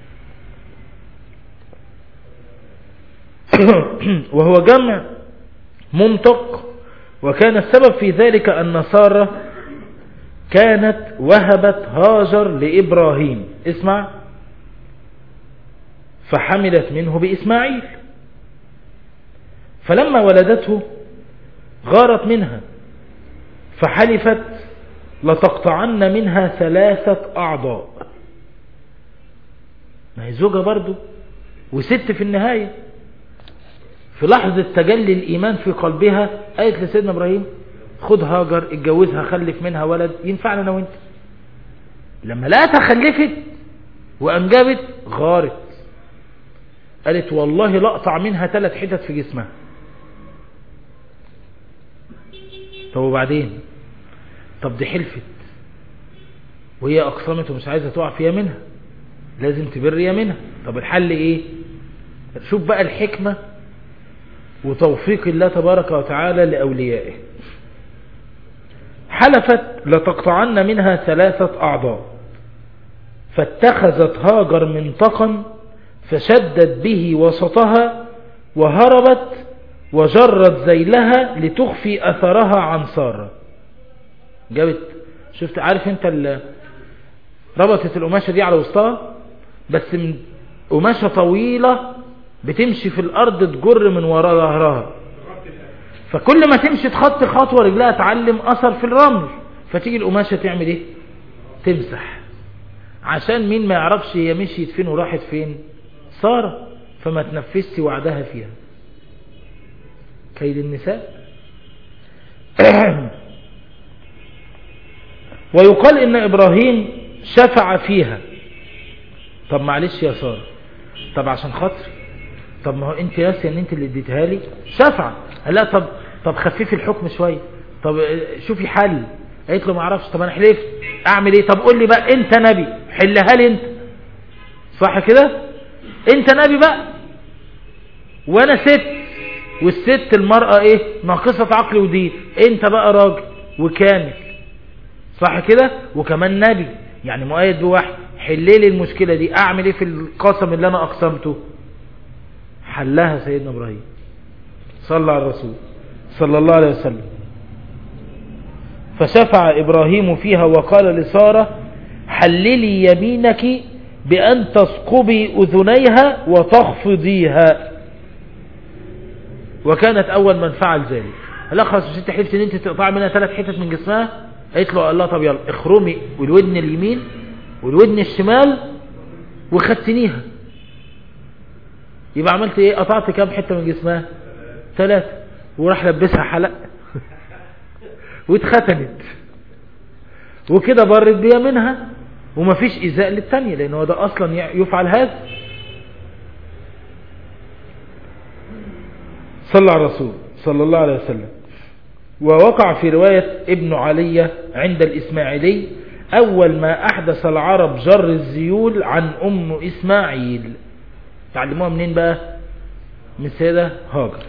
وهو جمع منطق، وكان السبب في ذلك أن سارة كانت وهبت هاجر لإبراهيم، اسمع، فحملت منه بإسماعيل، فلما ولدته غارت منها فحلفت لتقطعن منها 3 أعضاء. ما هي زوجة برضو وست في النهاية. في لحظة تجلي الإيمان في قلبها قالت لسيدنا إبراهيم: خد هاجر، اتجوزها، خلف منها ولد ينفعنا أنا وانت. لما لقتها خلفت وأنجبت غارت، قالت: والله لأقطع منها 3 حتت في جسمها. طب وبعدين؟ طب دي حلفت وهي أقسمت ومش عايزة تقع في يمينها، لازم تبر يمينها. طب الحل ايه؟ شوف بقى الحكمة وتوفيق الله تبارك وتعالى لأوليائه. حلفت لتقطعن منها 3 أعضاء، فاتخذت هاجر منطقا فشدت به وسطها وهربت وجرت ذيلها لتخفي أثرها عن سارة. جابت، شفت، عارف انت ربطت القماشة دي على وسطها، بس من قماشة طويلة بتمشي في الأرض تجر من وراء ظهرها، فكل ما تمشي تخطي خطوة رجلها تعلم أثر في الرمل، فتيجي القماشة تعمل ايه؟ تمسح، عشان مين ما يعرفش هي مشيت فين وراحت فين؟ سارة، فما تنفسش وعدها فيها. كيد النساء. ويقال إن إبراهيم شفع فيها. طب معلش يا سارة، طب عشان خاطري، طب ما هو انت ياسي ان انت اللي اديتها لي، شفع. لا طب خففي الحكم شوية، طب شوفي حل. قالت له ما اعرفش. طب انا حلفت، اعمل ايه؟ طب قول لي بقى، انت نبي، حلها لي انت، صح كده؟ انت نبي بقى وانا ست، والست المرأة ايه؟ ناقصة عقل ودين، انت بقى راجل وكامل، صح كده؟ وكمان نبي، يعني مؤيد بوحي. حللي المشكلة دي، اعمل ايه في القسم اللي انا اقسمته؟ حلها سيدنا ابراهيم صلى على الرسول صلى الله عليه وسلم. فشفع ابراهيم فيها وقال لسارة: حللي يمينك بأن تثقبي أذنيها وتخفضيها. وكانت أول من فعل ذلك. هلا خلاص مش انت حلفت ان انت تقطع منها 3 حتت من جسمها؟ قالت له: الله، طب يلا اخرمي والودن اليمين والودن الشمال وختنيها. يبقى عملت ايه؟ قطعت كام حتة من جسمها؟ 3. وراح لبسها حلق واتختنت، وكده برت بيها منها، ومفيش إزاء للتانية، لأنه ده أصلا يفعل هذا. صلى على الرسول صلى الله عليه وسلم. ووقع في رواية ابن علي عند الإسماعيلي: أول ما أحدث العرب جر الزيول عن أم إسماعيل. تعلموها منين بقى؟ من سيدة هاجر.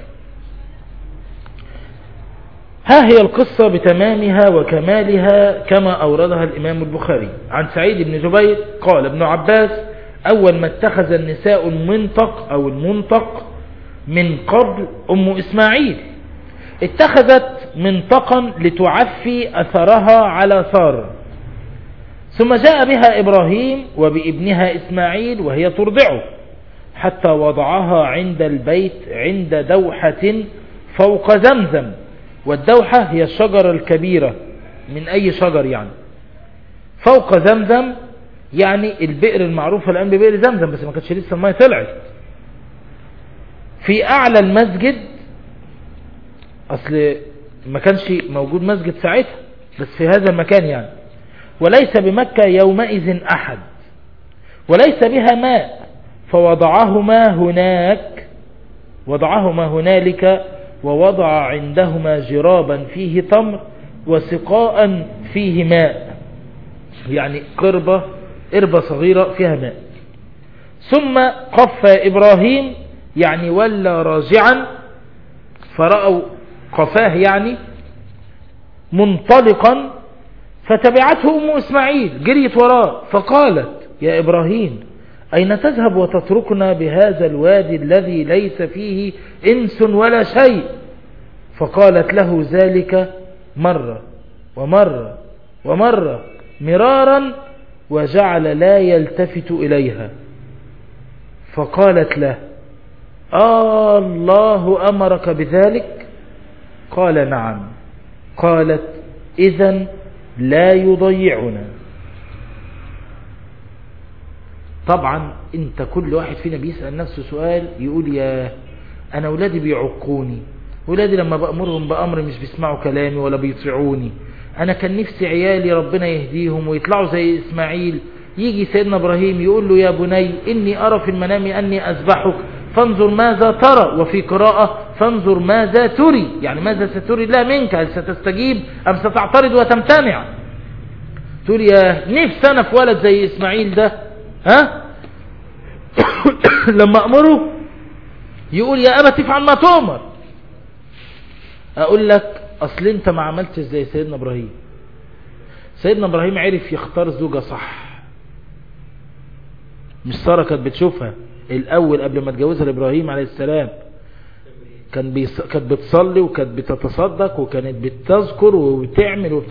ها هي القصة بتمامها وكمالها كما أوردها الإمام البخاري عن سعيد بن جبير قال ابن عباس: أول ما اتخذ النساء المنطق أو المنطق من قبل أم إسماعيل. اتخذت منطقا لتعفي أثرها على سارة، ثم جاء بها إبراهيم وبابنها إسماعيل وهي ترضعه حتى وضعها عند البيت عند دوحة فوق زمزم. والدوحة هي الشجرة الكبيرة من أي شجر يعني، فوق زمزم يعني البئر المعروفة الآن ببئر زمزم، بس ما كانتش لسه الماء طلعت. في أعلى المسجد، أصل ما كانش موجود مسجد ساعتها، بس في هذا المكان يعني. وليس بمكة يومئذ أحد وليس بها ماء، فوضعهما هنالك، ووضع عندهما جرابا فيه تمر وسقاء فيه ماء، يعني قربة صغيرة فيها ماء. ثم قف إبراهيم يعني ولى راجعا، فرأوا قفاه يعني منطلقا، فتبعته أم إسماعيل جريت وراه فقالت: يا إبراهيم أين تذهب وتتركنا بهذا الوادي الذي ليس فيه إنس ولا شيء؟ فقالت له ذلك مرة ومرة مرارا، وجعل لا يلتفت إليها. فقالت له: الله أمرك بذلك؟ قال: نعم. قالت: إذن لا يضيعنا. طبعا انت كل واحد فينا بيسأل نفسه سؤال، يقول: يا انا ولادي بيعقوني، ولادي لما بأمرهم بأمر مش بيسمعوا كلامي ولا بيطيعوني. انا كان نفسي عيالي ربنا يهديهم ويطلعوا زي اسماعيل. يجي سيدنا ابراهيم يقول له: يا بني اني ارى في المنام اني اذبحك فانظر ماذا ترى، وفي قراءة فانظر ماذا تري، يعني ماذا ستري الله منك، هل ستستجيب ام ستعترض وتمتنع؟ تقول: يا نفسي انا في ولد زي اسماعيل ده، ها؟ لما امره يقول: يا ابت افعل ما تؤمر. اقول لك: اصل انت ما عملتش زي سيدنا ابراهيم. سيدنا ابراهيم عرف يختار زوجة صح. مش سارة كانت بتشوفها الاول قبل ما تجوزها لابراهيم عليه السلام، كانت بتصلي وكانت بتتصدق وكانت بتذكر وبتعمل.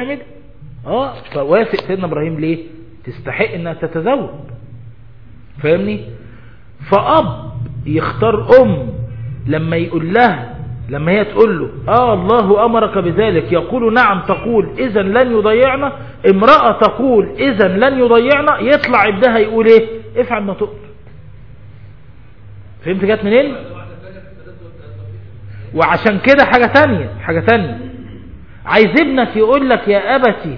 فوافق سيدنا ابراهيم ليه؟ تستحق انها تتزوج، فاهمني؟ فأب يختار أم لما يقول لها، لما هي تقول له: الله أمرك بذلك، يقول: نعم، تقول: إذن لن يضيعنا. امرأة تقول: إذن لن يضيعنا، يطلع ابنها يقول إيه؟ افعل ما تؤمر. فهمت جات منين؟ وعشان كده حاجة تانية عايز ابنك يقول لك: يا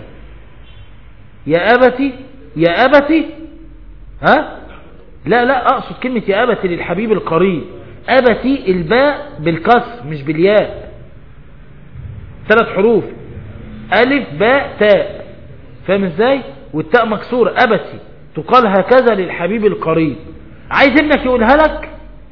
أبتي، ها؟ لا اقصد كلمة يا أبتي للحبيب القريب. أبتي الباء بالكسر مش بالياء، 3 حروف، ألف باء تاء، فاهم ازاي؟ والتاء مكسورة. أبتي تقال هكذا للحبيب القريب. عايز ابنك يقولها لك،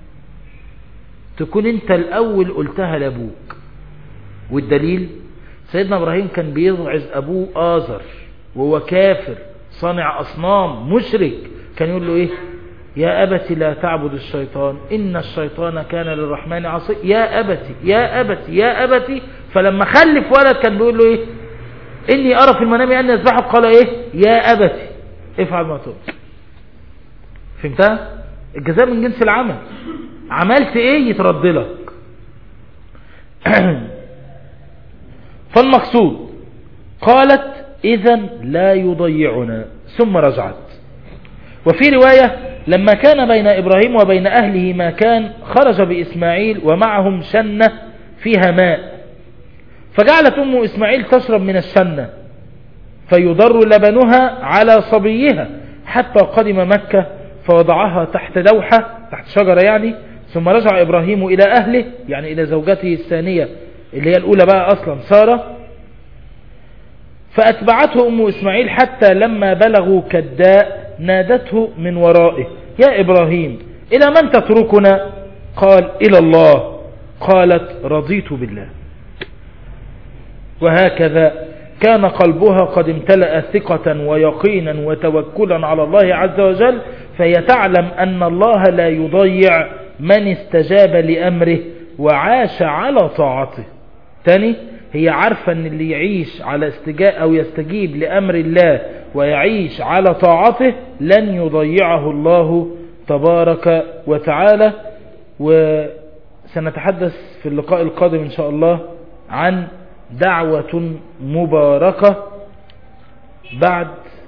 تكون انت الاول قلتها لابوك. والدليل سيدنا ابراهيم كان بيوعظ ابوه آزر وهو كافر صانع اصنام مشرك، كان يقول له ايه؟ يا أبت لا تعبد الشيطان إن الشيطان كان للرحمن عصي. يا أبتي. فلما خلف ولد كان بيقول له ايه؟ إني أرى في المنام أني أذبحك. قال ايه؟ يا أبتي افعل ما تؤمر. فهمتها؟ الجزاء من جنس العمل. عملت ايه يترد لك. فالمقصود قالت: إذن لا يضيعنا. ثم رجعت. وفي رواية: لما كان بين إبراهيم وبين أهله ما كان، خرج بإسماعيل ومعهم شنة فيها ماء، فجعلت أم إسماعيل تشرب من الشنة فيضر لبنها على صبيها حتى قدم مكة، فوضعها تحت دوحة، تحت شجرة يعني. ثم رجع إبراهيم إلى أهله، يعني إلى زوجته الثانية اللي هي الأولى بقى أصلا سارة، فأتبعته أم إسماعيل حتى لما بلغوا كداء نادته من ورائه: يا إبراهيم إلى من تتركنا؟ قال: إلى الله. قالت: رضيت بالله. وهكذا كان قلبها قد امتلأ ثقة ويقينا وتوكلا على الله عز وجل، فهي تعلم أن الله لا يضيع من استجاب لأمره وعاش على طاعته. تاني، هي عارفة ان اللي يعيش على استجاء او يستجيب لامر الله ويعيش على طاعته لن يضيعه الله تبارك وتعالى. وسنتحدث في اللقاء القادم ان شاء الله عن دعوة مباركة بعد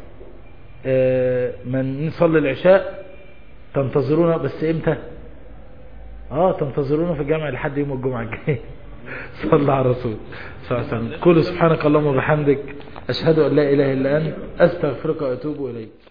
من نصلي العشاء. تنتظرونا، بس امتى؟ تنتظرونا في الجامع لحد يوم الجمعة الجاي. صلى على الرسول صلى الله عليه وسلم. قل سبحانك اللهم وبحمدك، أشهد أن لا إله إلا أنت، أستغفرك وأتوب إليك.